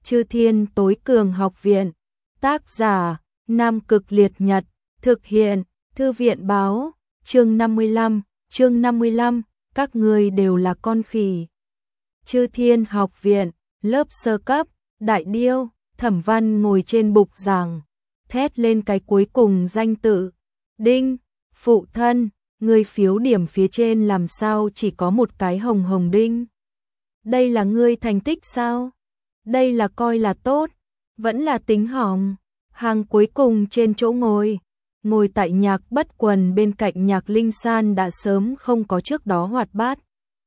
Chư Thiên Tối Cường Học Viện. Tác giả: Nam Cực Liệt Nhật. Thực hiện: Thư viện báo. Chương 55, các ngươi đều là con khỉ. Chư Thiên Học Viện, lớp sơ cấp, Đại Điêu. Thẩm Văn ngồi trên bục giảng, thét lên cái cuối cùng danh tự. Đinh, phụ thân, ngươi phiếu điểm phía trên làm sao chỉ có một cái hồng hồng đinh? Đây là ngươi thành tích sao? Đây là coi là tốt, vẫn là tính hỏng. Hàng cuối cùng trên chỗ ngồi tại Nhạc Bất Quần bên cạnh Nhạc Linh San đã sớm không có trước đó hoạt bát.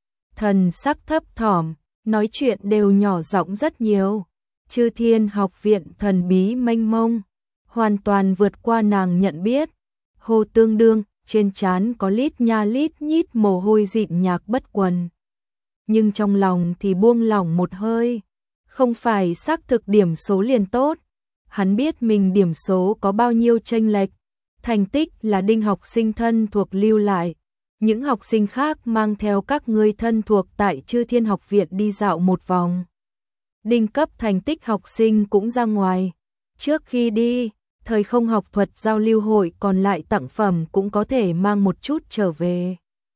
Thần sắc thấp thỏm, nói chuyện đều nhỏ giọng rất nhiều. Chư Thiên Học Viện thần bí mênh mông, hoàn toàn vượt qua nàng nhận biết. Hồ Tương Đương, trên trán có lít nha lít nhít mồ hôi dịn Nhạc Bất Quần. Nhưng trong lòng thì buông lỏng một hơi, không phải xác thực điểm số liền tốt. Hắn biết mình điểm số có bao nhiêu chênh lệch, thành tích là Đinh học sinh thân thuộc lưu lại. Những học sinh khác mang theo các ngươi thân thuộc tại Chư Thiên Học Viện đi dạo một vòng. Đinh cấp thành tích học sinh cũng ra ngoài. Trước khi đi, thời không học thuật giao lưu hội còn lại tặng phẩm cũng có thể mang một chút trở về.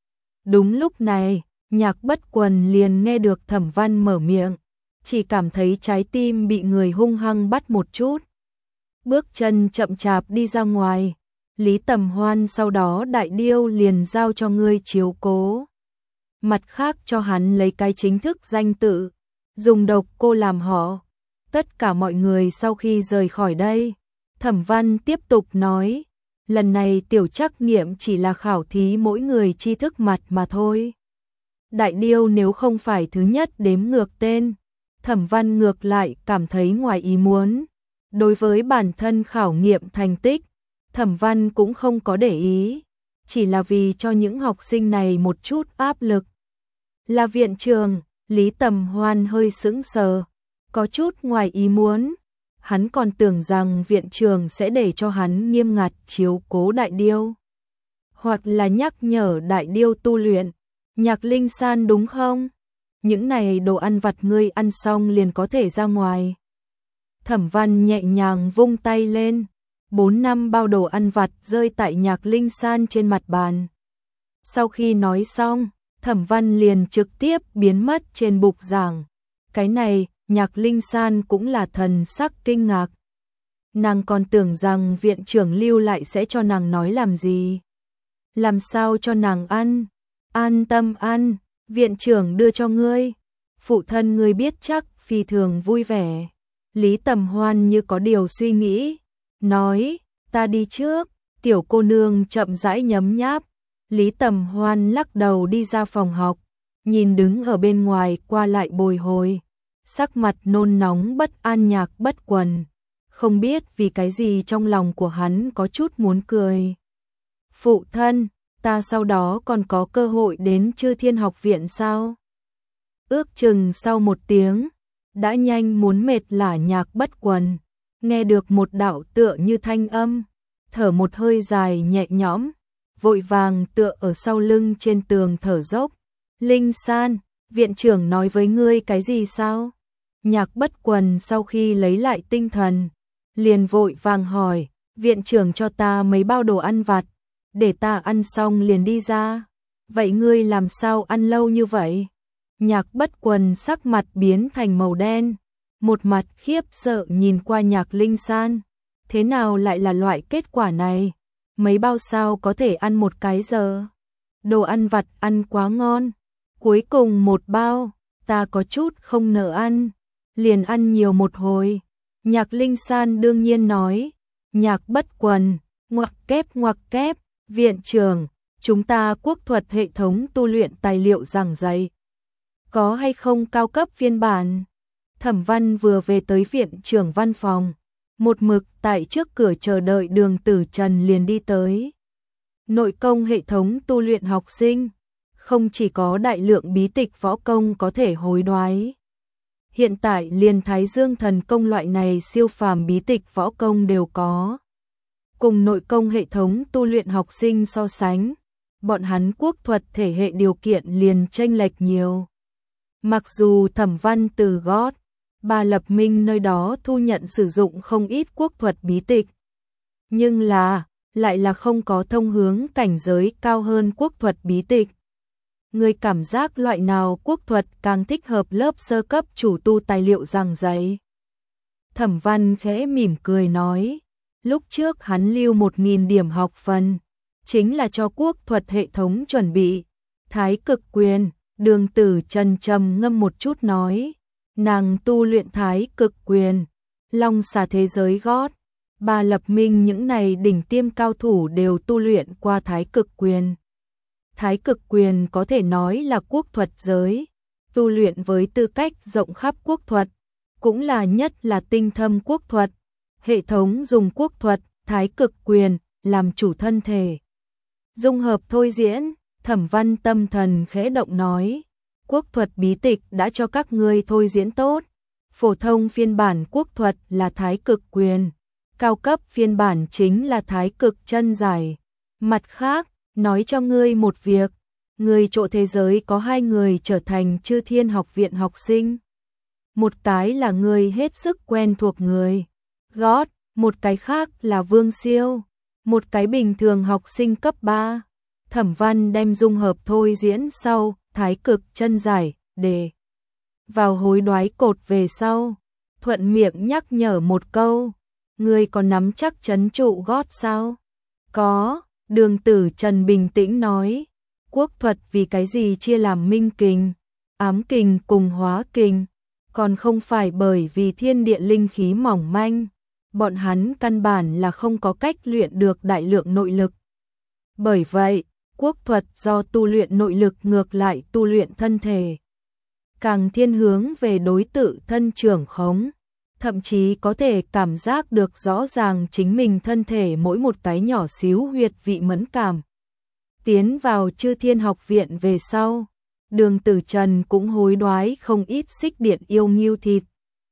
Đúng lúc này, Nhạc Bất Quần liền nghe được Thẩm Văn mở miệng, chỉ cảm thấy trái tim bị người hung hăng bắt một chút. Bước chân chậm chạp đi ra ngoài. Lý Tầm Hoan sau đó Đại Điêu liền giao cho ngươi chiếu cố. Mặt khác cho hắn lấy cái chính thức danh tự, dùng độc cô làm họ. Tất cả mọi người sau khi rời khỏi đây, Thẩm Văn tiếp tục nói, lần này tiểu trắc nghiệm chỉ là khảo thí mỗi người tri thức mặt mà thôi. Đại Điêu nếu không phải thứ nhất đếm ngược tên, Thẩm Văn ngược lại cảm thấy ngoài ý muốn. Đối với bản thân khảo nghiệm thành tích, Thẩm Văn cũng không có để ý, chỉ là vì cho những học sinh này một chút áp lực. Là viện trường, Lý Tầm Hoan hơi sững sờ, có chút ngoài ý muốn. Hắn còn tưởng rằng viện trường sẽ để cho hắn nghiêm ngặt chiếu cố Đại Điêu, hoặc là nhắc nhở Đại Điêu tu luyện. Nhạc Linh San đúng không? Những này đồ ăn vặt ngươi ăn xong liền có thể ra ngoài. Thẩm Văn nhẹ nhàng vung tay lên, 4-5 bao đồ ăn vặt rơi tại Nhạc Linh San trên mặt bàn. Sau khi nói xong, Thẩm Văn liền trực tiếp biến mất trên bục giảng. Cái này, Nhạc Linh San cũng là thần sắc kinh ngạc. Nàng còn tưởng rằng viện trưởng lưu lại sẽ cho nàng nói làm gì. Làm sao cho nàng ăn? An tâm ăn, viện trưởng đưa cho ngươi. Phụ thân ngươi biết chắc phi thường vui vẻ. Lý Tầm Hoan như có điều suy nghĩ, nói, ta đi trước. Tiểu cô nương chậm rãi nhấm nháp. Lý Tầm Hoan lắc đầu đi ra phòng học, nhìn đứng ở bên ngoài qua lại bồi hồi, sắc mặt nôn nóng bất an Nhạc Bất Quần. Không biết vì cái gì trong lòng của hắn có chút muốn cười. Phụ thân, ta sau đó còn có cơ hội đến Chư Thiên Học Viện sao? Ước chừng sau một tiếng, đã nhanh muốn mệt lả Nhạc Bất Quần, nghe được một đạo tựa như thanh âm, thở một hơi dài nhẹ nhõm, vội vàng tựa ở sau lưng trên tường thở dốc. Linh San, viện trưởng nói với ngươi cái gì sao? Nhạc Bất Quần sau khi lấy lại tinh thần, liền vội vàng hỏi, viện trưởng cho ta mấy bao đồ ăn vặt, để ta ăn xong liền đi ra. Vậy ngươi làm sao ăn lâu như vậy? Nhạc Bất Quần sắc mặt biến thành màu đen, một mặt khiếp sợ nhìn qua Nhạc Linh San. Thế nào lại là loại kết quả này? Mấy bao sao có thể ăn một cái giờ? Đồ ăn vặt ăn quá ngon. Cuối cùng một bao, ta có chút không nỡ ăn, liền ăn nhiều một hồi. Nhạc Linh San đương nhiên nói. Nhạc Bất Quần, ngoặc kép, viện trưởng, chúng ta quốc thuật hệ thống tu luyện tài liệu giảng dạy. Có hay không cao cấp phiên bản? Thẩm Văn vừa về tới viện trưởng văn phòng, một mực tại trước cửa chờ đợi Đường Tử Trần liền đi tới. Nội công hệ thống tu luyện học sinh, không chỉ có đại lượng bí tịch võ công có thể hối đoái. Hiện tại liền Thái Dương thần công loại này siêu phàm bí tịch võ công đều có. Cùng nội công hệ thống tu luyện học sinh so sánh, bọn hắn quốc thuật thể hệ điều kiện liền chênh lệch nhiều. Mặc dù Thẩm Văn từ gót Bà Lập Minh nơi đó thu nhận sử dụng không ít quốc thuật bí tịch. Nhưng lại là không có thông hướng cảnh giới cao hơn quốc thuật bí tịch. Người cảm giác loại nào quốc thuật càng thích hợp lớp sơ cấp chủ tu tài liệu giảng dạy. Thẩm Văn khẽ mỉm cười nói, lúc trước hắn lưu 1.000 điểm học phần, chính là cho quốc thuật hệ thống chuẩn bị. Thái Cực Quyền, Đường Tử Trần trầm ngâm một chút nói, nàng tu luyện Thái Cực Quyền, long xà thế giới gót. Bà Lập Minh những này đỉnh tiêm cao thủ đều tu luyện qua Thái Cực Quyền. Thái Cực Quyền có thể nói là quốc thuật giới, tu luyện với tư cách rộng khắp quốc thuật, cũng là nhất là tinh thâm quốc thuật. Hệ thống dùng quốc thuật, Thái Cực Quyền làm chủ thân thể. Dung hợp thôi diễn, Thẩm Văn tâm thần khẽ động nói, quốc thuật bí tịch đã cho các ngươi thôi diễn tốt. Phổ thông phiên bản quốc thuật là Thái Cực Quyền, cao cấp phiên bản chính là Thái Cực chân giải. Mặt khác, nói cho ngươi một việc, người chỗ thế giới có 2 người trở thành Chư Thiên Học Viện học sinh. Một cái là người hết sức quen thuộc người gót, một cái khác là Vương Siêu, một cái bình thường học sinh cấp 3. Thẩm Văn đem dung hợp thôi diễn sau, Thái Cực chân giải, để vào hối đoái cột về sau, thuận miệng nhắc nhở một câu, người có nắm chắc trấn trụ gót sao? Có, Đường Tử Trần bình tĩnh nói, quốc thuật vì cái gì chia làm minh kình, ám kình cùng hóa kình, còn không phải bởi vì thiên địa linh khí mỏng manh, bọn hắn căn bản là không có cách luyện được đại lượng nội lực. Bởi vậy, quốc thuật do tu luyện nội lực ngược lại tu luyện thân thể, càng thiên hướng về đối tự thân trưởng khống, thậm chí có thể cảm giác được rõ ràng chính mình thân thể mỗi một cái nhỏ xíu huyệt vị mẫn cảm. Tiến vào Chư Thiên Học Viện về sau, Đường Tử Trần cũng hối đoái không ít xích điện yêu nghiêu thịt.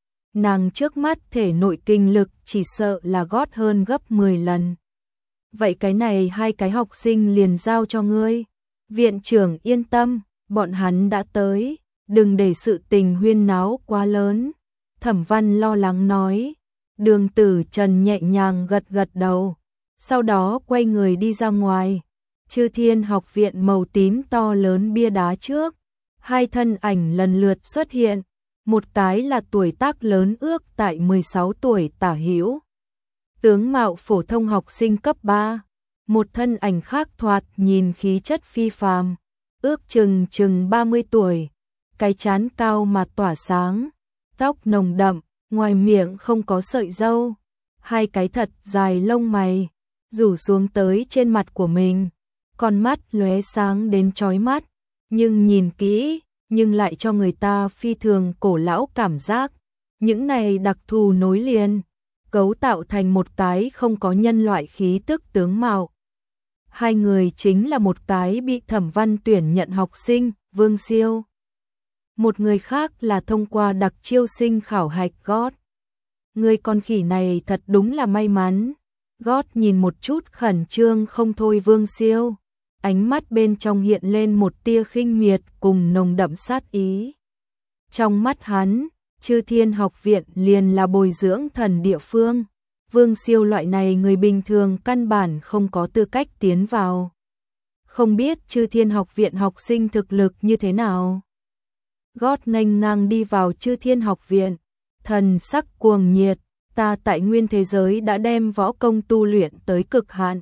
Nàng trước mắt thể nội kinh lực chỉ sợ là gót hơn gấp 10 lần. Vậy cái này 2 cái học sinh liền giao cho ngươi. Viện trưởng yên tâm, bọn hắn đã tới, đừng để sự tình huyên náo quá lớn. Thẩm Văn lo lắng nói. Đường Tử Trần nhẹ nhàng gật gật đầu, sau đó quay người đi ra ngoài. Chư Thiên Học Viện màu tím to lớn bia đá trước, 2 thân ảnh lần lượt xuất hiện, một cái là tuổi tác lớn ước tại 16 tuổi tả hữu, tướng mạo phổ thông học sinh cấp 3, một thân ảnh khác thoạt nhìn khí chất phi phàm, ước chừng 30 tuổi, cái trán cao mà tỏa sáng, tóc nồng đậm, ngoài miệng không có sợi râu, 2 cái thật dài lông mày rủ xuống tới trên mặt của mình, con mắt lóe sáng đến chói mắt, nhưng nhìn kỹ, nhưng lại cho người ta phi thường cổ lão cảm giác. Những này đặc thù nối liền, cấu tạo thành một cái không có nhân loại khí tức tướng mạo. 2 người chính là một cái bị Thẩm Văn tuyển nhận học sinh, Vương Siêu. Một người khác là thông qua đặc chiêu sinh khảo hạch gót. Người con khỉ này thật đúng là may mắn. Gót nhìn một chút khẩn trương không thôi Vương Siêu, ánh mắt bên trong hiện lên một tia khinh miệt cùng nồng đậm sát ý. Trong mắt hắn, Chư Thiên Học Viện liền là bồi dưỡng thần địa phương, Vương Siêu loại này người bình thường căn bản không có tư cách tiến vào. Không biết Chư Thiên Học Viện học sinh thực lực như thế nào. Gót nghênh ngang đi vào Chư Thiên Học Viện, thần sắc cuồng nhiệt, ta tại nguyên thế giới đã đem võ công tu luyện tới cực hạn.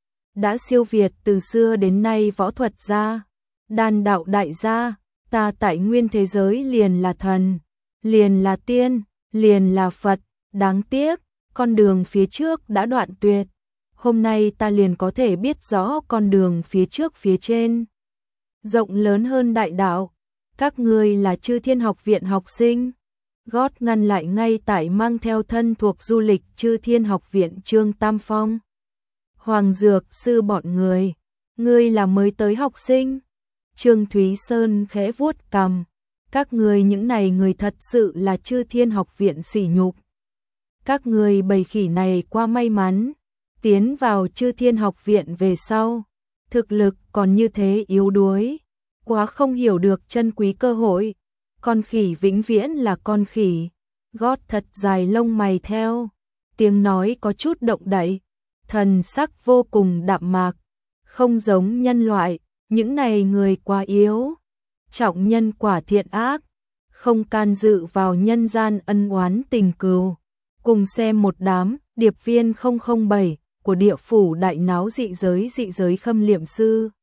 Đã siêu việt từ xưa đến nay võ thuật gia, đan đạo đại gia, ta tại nguyên thế giới liền là thần, liền là tiên, liền là Phật, đáng tiếc, con đường phía trước đã đoạn tuyệt. Hôm nay ta liền có thể biết rõ con đường phía trước phía trên. Rộng lớn hơn đại đạo, các ngươi là Chư Thiên Học Viện học sinh. Gót ngăn lại ngay tại mang theo thân thuộc du lịch Chư Thiên Học Viện Trương Tam Phong. Hoàng Dược Sư bọn người, ngươi là mới tới học sinh. Trương Thúy Sơn khẽ vuốt cằm, các ngươi những này người thật sự là Chư Thiên Học Viện sỉ nhục. Các ngươi bầy khỉ này quá may mắn, tiến vào Chư Thiên Học Viện về sau, thực lực còn như thế yếu đuối, quá không hiểu được chân quý cơ hội. Con khỉ vĩnh viễn là con khỉ, gót thật dài lông mày theo, tiếng nói có chút động đậy, thần sắc vô cùng đạm mạc, không giống nhân loại, những này người quá yếu, trọng nhân quả thiện ác, không can dự vào nhân gian ân oán tình cừu. Cùng xem một đám điệp viên 007 của địa phủ đại náo dị giới khâm liệm sư.